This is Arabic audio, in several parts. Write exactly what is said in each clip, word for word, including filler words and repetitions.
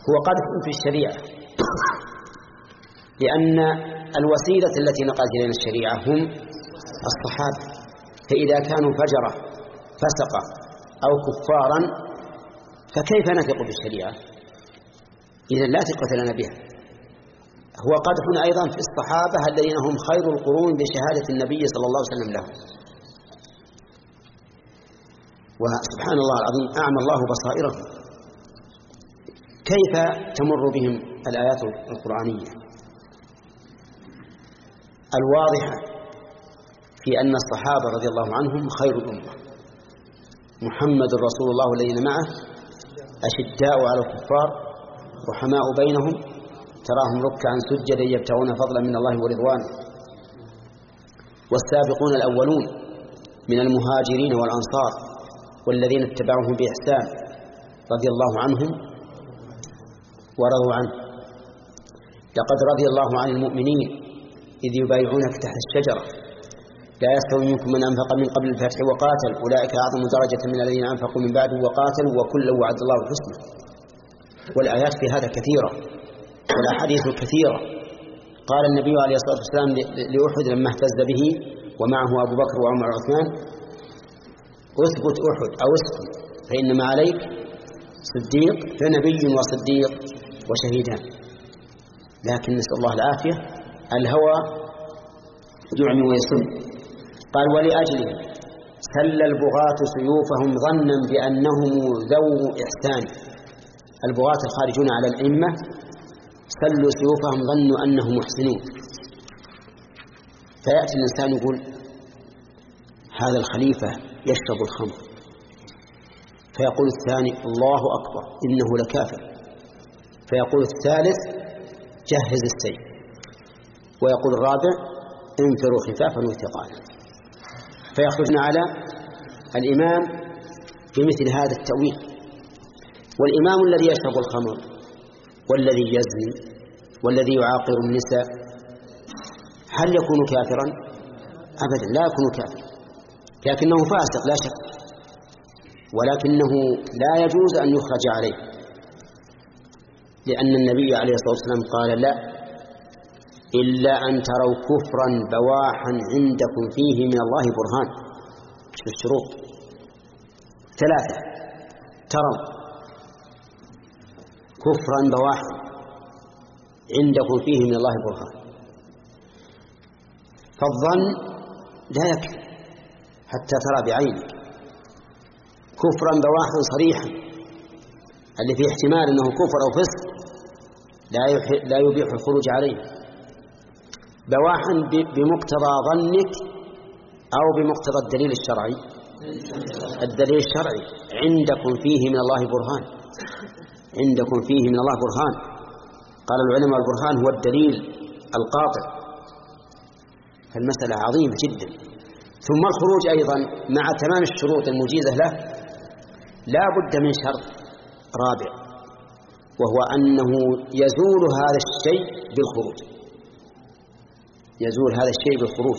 هو قدح في الشريعة، لأن الوسيلة التي نقلت إلينا الشريعة هم الصحابة، فإذا كانوا فجرة فسقة أو كفارا فكيف نثق بالشريعة؟ إذن لا ثقة لنا بها. هو قدح أيضا في الصحابة الذين هم خير القرون بشهادة النبي صلى الله عليه وسلم لهم. وسبحان الله العظيم أعمى الله بصائرهم، كيف تمر بهم الآيات القرآنية الواضحة في أن الصحابة رضي الله عنهم خير الأمة. محمد رسول الله والذين معه أشداء على الكفار رحماء بينهم تراهم ركعا سجدا يبتغون فضلا من الله ورضوانه. والسابقون الأولون من المهاجرين والأنصار والذين اتبعوهم بإحسان رضي الله عنهم ورضوا عنه. لقد رضي الله عن المؤمنين إذ يبايعونك تحت الشجرة لا يستوي منكم من أنفق من قبل الفتح وقاتل أولئك أعظم درجة من الذين أنفقوا من بعد وقاتلوا وكلا وعد الله الحسنى. والآيات في هذا كثيرة والأحاديث كثيرة. قال النبي عليه الصلاة والسلام لأحد لما اهتز به ومعه أبو بكر وعمر وعثمان: اثبت أحد أو اسكت فإنما عليك صديق فنبي وصديق وشهيدان. لكن نسأل الله العافية الهوى يعمي ويصم. قال: ولأجله سل البغاة سيوفهم ظنا بأنهم ذو إحسان. البغاة الخارجون على الأئمة سلوا سيوفهم ظنوا أنهم محسنون. فيأتي الإنسان يقول: هذا الخليفة يشرب الخمر، فيقول الثاني: الله أكبر إنه لكافر، فيقول الثالث: جهز السيف، ويقول الرابع: انفروا خفافا وثقالا. فيخرجنا على الإمام بمثل هذا التأويل. والإمام الذي يشرب الخمر والذي يزني والذي يعاقر النساء هل يكون كافرا؟ أبدا لا يكون كافرا، لكنه فاسق لا شك، ولكنه لا يجوز أن يخرج عليه، لأن النبي عليه الصلاة والسلام قال: لا إلا أن تروا كفرا بواحا عندكم فيه من الله برهان. الشروط ثلاثة: تروا كفرا بواحا عندكم فيه من الله برهان. فالظن لا يكفي حتى ترى بعينك كفرا بواحا صريحا اللي فيه احتمال أنه كفر أو فسق لا يبيح الخروج عليه. بواحا بمقتضى ظنك أو بمقتضى الدليل الشرعي. الدليل الشرعي: عندكم فيه من الله برهان، عندكم فيه من الله برهان. قال العلماء: البرهان هو الدليل القاطع. فالمسألة عظيمة جدا. ثم الخروج أيضا مع تمام الشروط المجيزة له لا بد من شرط رابع، وهو أنه يزول هذا الشيء بالخروج، يزول هذا الشيء بالخروج.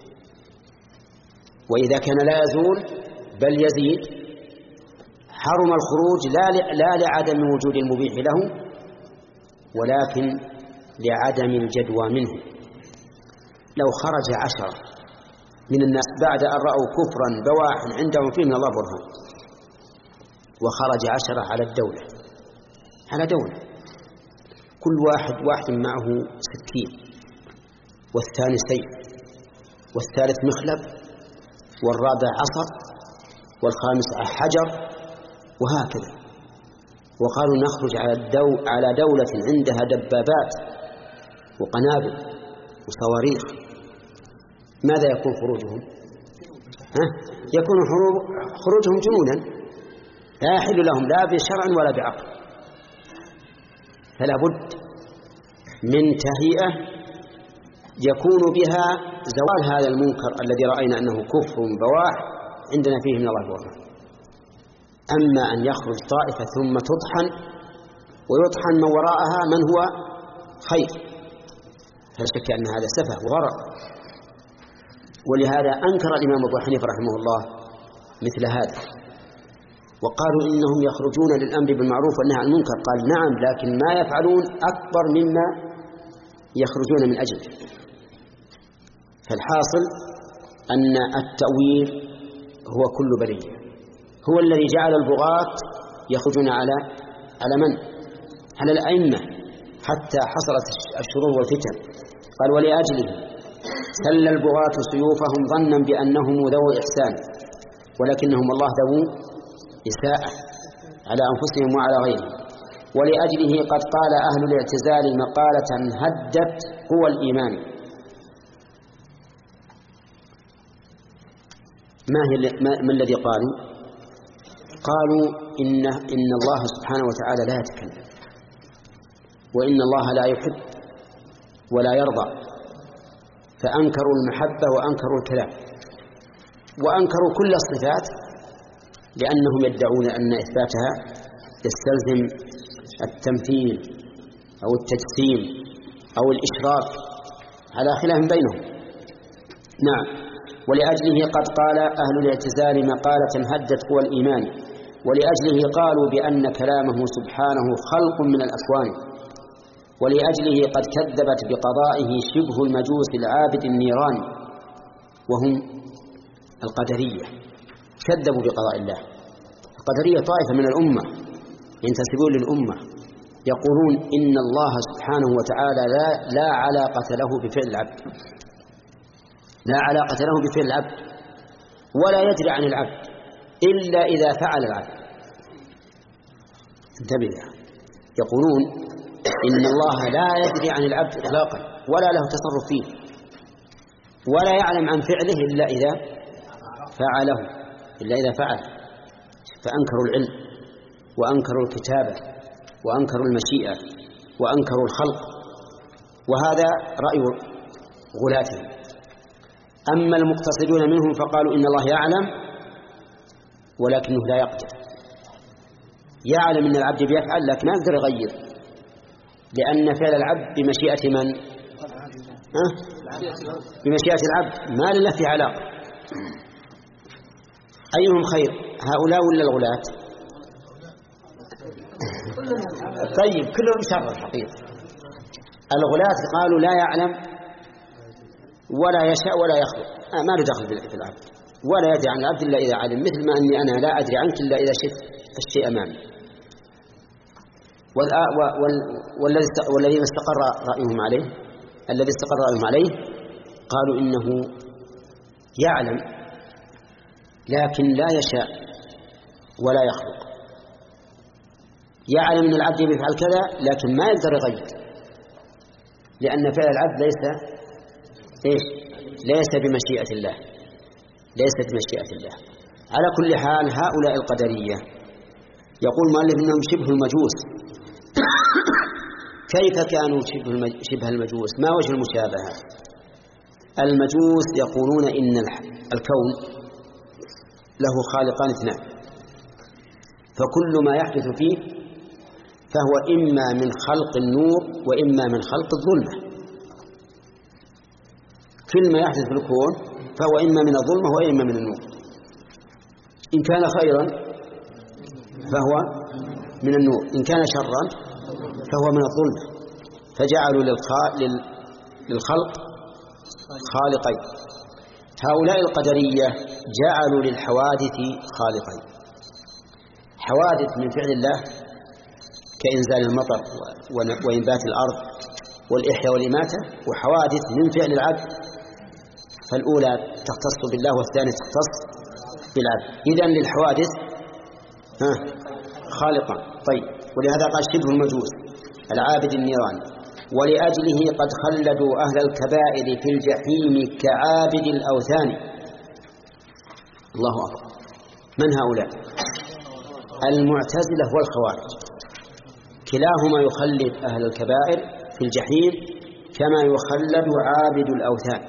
وإذا كان لا يزول بل يزيد حرم الخروج لا لعدم وجود المبيح له ولكن لعدم الجدوى منه. لو خرج عشرة من الناس بعد أن رأوا كفرا بواحا عندهم فيه من الله برهان، وخرج عشرة على الدولة على دولة كل واحد واحد معه سكين والثاني سيف والثالث مخلب والرابع عصا والخامس حجر وهكذا، وقالوا نخرج على الدو على دولة عندها دبابات وقنابل وصواريخ، ماذا يكون خروجهم؟ ها؟ يكون خروجهم جنونا لا يحل لهم لا بشرع ولا بعقل. فلا بد من تهيئة يكون بها زوال هذا المنكر الذي رأينا أنه كفر بواح عندنا فيه من الله برهان. أما أن يخرج طائفة ثم تطحن ويطحن من وراءها من هو خير، فلا شك أن هذا سفه وغرق. ولهذا أنكر الإمام أبو حنيفة رحمه الله مثل هذا، وقالوا إنهم يخرجون للأمر بالمعروف والنهي عن المنكر، قال نعم، لكن ما يفعلون أكبر مما يخرجون من أجله. فالحاصل أن التأويل هو كل برية، هو الذي جعل البغاة يخرجون على على من؟ على الأئمة حتى حصلت الشرور والفتن. قال ولأجله سل البغاة سيوفهم ظنا بأنهم ذو إحسان ولكنهم الله ذو إساءة على أنفسهم وعلى غيرهم. ولأجله قد قال أهل الاعتزال مقالة هدت قوى الإيمان. ما هي ما الذي قالوا؟ قالوا إن إن الله سبحانه وتعالى لا يتكلم، وإن الله لا يحب ولا يرضى، فأنكروا المحبة وأنكروا الكلام وأنكروا كل الصفات، لأنهم يدعون أن إثباتها يستلزم التمثيل أو التجسيم أو الإشراك على خلاف بينهم. نعم. ولأجله قد قال أهل الاعتزال مقالة هدت قوى الإيمان. ولأجله قالوا بأن كلامه سبحانه خلق من الأكوان. ولأجله قد كذبت بقضائه شبه المجوس العابد النيران، وهم القدرية، كذبوا بقضاء الله. القدرية طائفة من الأمة ينتسبون للأمة، يقولون إن الله سبحانه وتعالى لا, لا علاقة له بفعل العبد، لا علاقة له بفعل العبد، ولا يدري عن العبد إلا إذا فعل العبد. انتبه، يقولون إن الله لا يدري عن العبد إطلاقا ولا له تصرف فيه، ولا يعلم عن فعله إلا إذا فعله إلا إذا فعل. فأنكروا العلم وأنكروا الكتابة وأنكروا المشيئة وأنكروا الخلق، وهذا رأي غلاتهم. أما المقتصدون منهم فقالوا إن الله يعلم ولكنه لا يقدر، يعلم أن العبد بيفعل لكن ما يقدر يغير، لأن فعل العبد بمشيئة من؟ أه؟ بمشيئة العبد، ما لله في علاقة. أيهم خير، هؤلاء ولا الغلاة؟ طيب كلهم شر الحقيقة. الغلاة قالوا لا يعلم ولا يشاء ولا يخلق، آه ما له دخل في العبد، ولا يدري عن العبد إلا إذا علم، مثل ما أني أنا لا أدري عنك إلا إذا شفت الشيء أمامي. والذين استقر رأيهم عليه الذي استقر رأيهم عليه قالوا إنه يعلم لكن لا يشاء ولا يخلق، يعلم أن العبد يفعل كذا لكن ما يقدر يغير، لأن فعل العبد ليس إيش؟ ليس بمشيئة الله، ليس بمشيئة الله. على كل حال هؤلاء القدرية يقول مؤلف إنهم شبه المجوس. كيف كانوا شبه المجوس؟ ما وجه المشابهة؟ المجوس يقولون إن الكون له خالقان اثنان، فكل ما يحدث فيه فهو إما من خلق النور وإما من خلق الظلمة. كل ما يحدث في الكون فهو إما من الظلمة وإما من النور. إن كان خيرا فهو من النور، إن كان شرا فهو من الظلمة. فجعلوا للخلق خالقين. هؤلاء القدرية جعلوا للحوادث خالقين، حوادث من فعل الله كإنزال المطر وإنبات الأرض والإحياء والإماتة، وحوادث من فعل العبد، فالأولى تختص بالله والثانية تختص بالعبد. إذن للحوادث ها خالقا. طيب، ولهذا قال شبه المجوس العابد النيران. ولأجله قد خلدوا أهل الكبائر في الجحيم كعابد الأوثان. الله أكبر. من هؤلاء؟ المعتزلة والخوارج، كلاهما يخلد أهل الكبائر في الجحيم كما يخلد عابد الأوثان.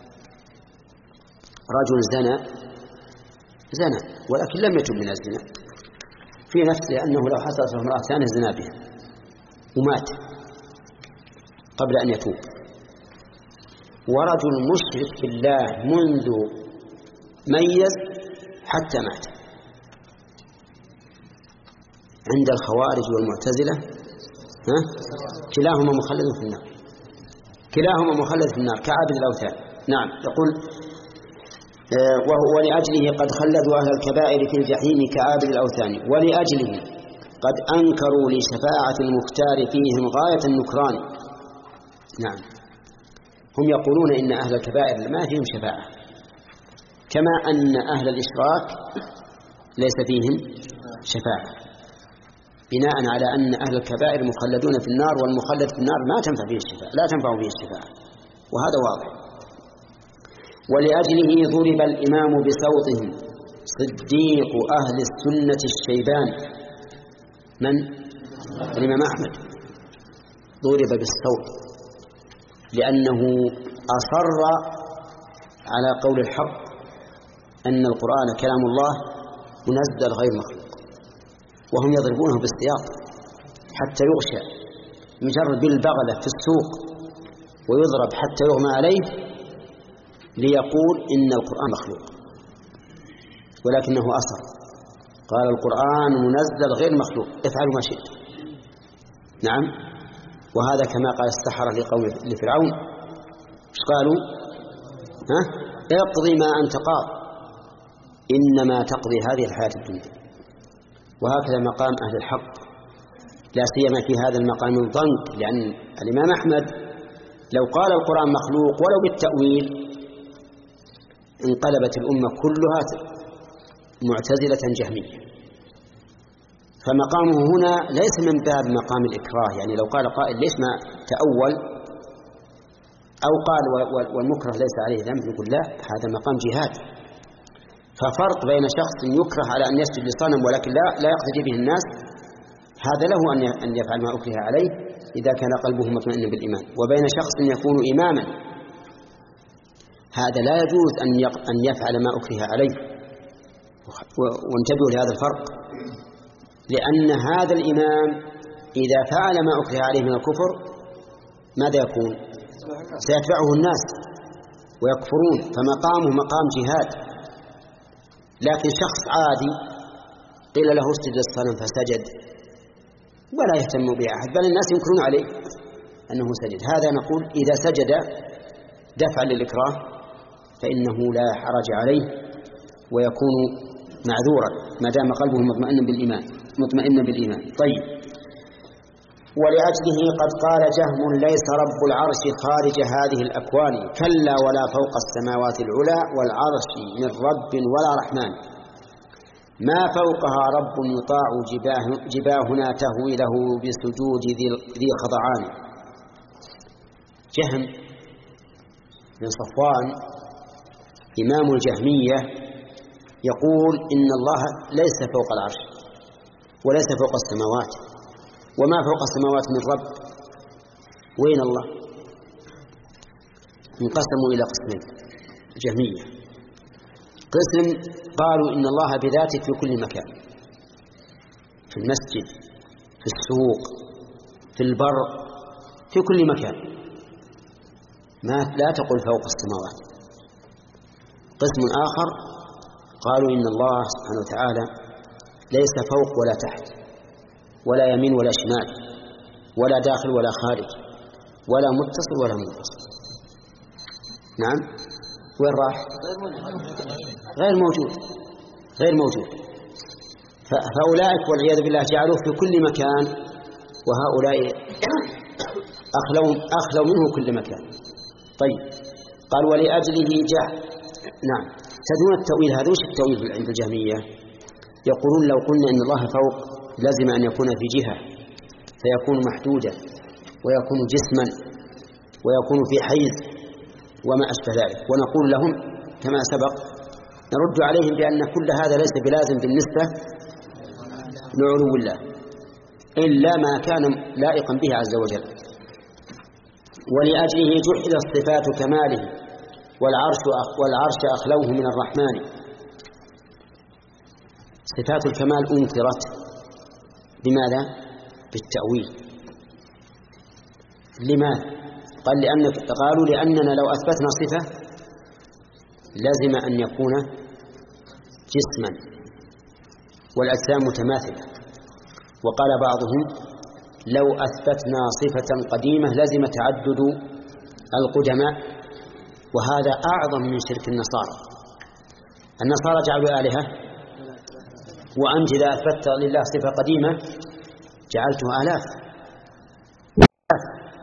رجل زنى زنى ولكن لم يتب من الزنا، في نفسه أنه لو حصلت له امرأة ثانية زنا بها ومات قبل أن يتوب. ورجل مشرك بالله منذ ميز حتى مات، عند الخوارج والمعتزلة ها؟ كلاهما مخلد في النار، كلاهما مخلد في النار كعابد الأوثان. نعم. يقول ولأجله قد خلدوا أهل الكبائر في الجحيم كعابد الأوثان، ولأجله قد أنكروا لشفاعة المختار فيهم غاية النكران. نعم. هم يقولون إن أهل الكبائر ما فيهم شفاعة، كما أن أهل الإشراك ليس فيهم شفاعة، بناء على أن أهل الكبائر مخلدون في النار، والمخلد في النار ما تنفع فيه الشفاعة، لا تنفع فيه الشفاعة، وهذا واضح. ولأجله ضرب الإمام بصوتهم صديق أهل السنة الشيبان، من؟ الإمام أحمد، ضرب بالصوت لأنه أصر على قول الحق أن القرآن كلام الله منزل غير مخلوق، وهم يضربونه بالسياط حتى يغشى، يجرب بالبغلة في السوق ويضرب حتى يغمى عليه ليقول إن القرآن مخلوق، ولكنه أصر قال القرآن منزل غير مخلوق، افعلوا ما شئت. نعم. وهذا كما قال السحرة لقوم لفرعون، ايش قالوا؟ ها؟ اقضي ما أنت قاض إنما تقضي هذه الحياة الدنيا. وهكذا مقام أهل الحق، لا سيما في هذا المقام الضنك، لأن الإمام أحمد لو قال القرآن مخلوق ولو بالتأويل انقلبت الأمة كلها معتزلة جهمية. فمقامه هنا ليس من باب مقام الإكراه، يعني لو قال قائل ليش ما تأول أو قال والمكره ليس عليه ذنب، يقول لا، هذا مقام جهاد. ففرق بين شخص يكره على أن يسجد لصنم ولكن لا لا يقتدي به الناس، هذا له أن يفعل ما أكره عليه إذا كان قلبه مطمئن بالإيمان، وبين شخص يكون إماما هذا لا يجوز أن يفعل ما أكره عليه. وانتبهوا لهذا الفرق، لأن هذا الإمام إذا فعل ما أكره عليه من الكفر ماذا يكون؟ سيتبعه الناس ويكفرون، فمقامه مقام جهاد. لكن شخص عادي قيل له اسجد للصنم فسجد ولا يهتم به أحد، بل الناس ينكرون عليه أنه سجد، هذا نقول إذا سجد دفعا للإكراه فإنه لا حرج عليه ويكون معذورا ما دام قلبه مطمئن بالإيمان مطمئن بالإيمان. طيب. ولأجله قد قال جهم ليس رب العرش خارج هذه الأكوان، كلا ولا فوق السماوات العلى والعرش من رب ولا رحمن، ما فوقها رب يطاع جباه جباهنا تهوي له بسجود ذي خضعان. جهم بن صفوان إمام الجهمية يقول إن الله ليس فوق العرش وليس فوق السماوات، وما فوق السماوات من رب، وين الله؟ انقسموا إلى قسمين جهمية. قسم قالوا إن الله بذاته في كل مكان، في المسجد، في السوق، في البر، في كل مكان، ما لا تقل فوق السماوات. قسم آخر قالوا إن الله سبحانه وتعالى ليس فوق ولا تحت ولا يمين ولا شمال ولا داخل ولا خارج ولا متصل ولا منفصل. نعم. وين راح؟ غير موجود غير موجود. فأولئك والعياذ بالله جعلوه في كل مكان، وهؤلاء أخلوا, أخلوا منه كل مكان. طيب. قال ولأجله جاء. نعم. تدون التأويل هذا، وش التأويل عند الجهمية؟ يقولون لو قلنا إن الله فوق لازم أن يكون في جهة فيكون محدودا ويكون جسما ويكون في حيز وما أشبه ذلك، ونقول لهم كما سبق نرد عليهم بأن كل هذا ليس بلازم بالنسبة لعلو الله إلا ما كان لائقا به عز وجل. ولأجله جحل الصفات كماله والعرش والعرش أخلوه من الرحمن. صفات الكمال أنكرت بماذا؟ بالتأويل. لماذا؟ قال لأن قالوا لأننا لو أثبتنا صفة لازم أن يكون جسما والأجسام متماثلة، وقال بعضهم لو أثبتنا صفة قديمة لزم تعدد القدماء، وهذا أعظم من شرك النصارى. النصارى جعلوا آلهة، وأنت إذا أثبت لله صفة قديمة جعلته آلاف.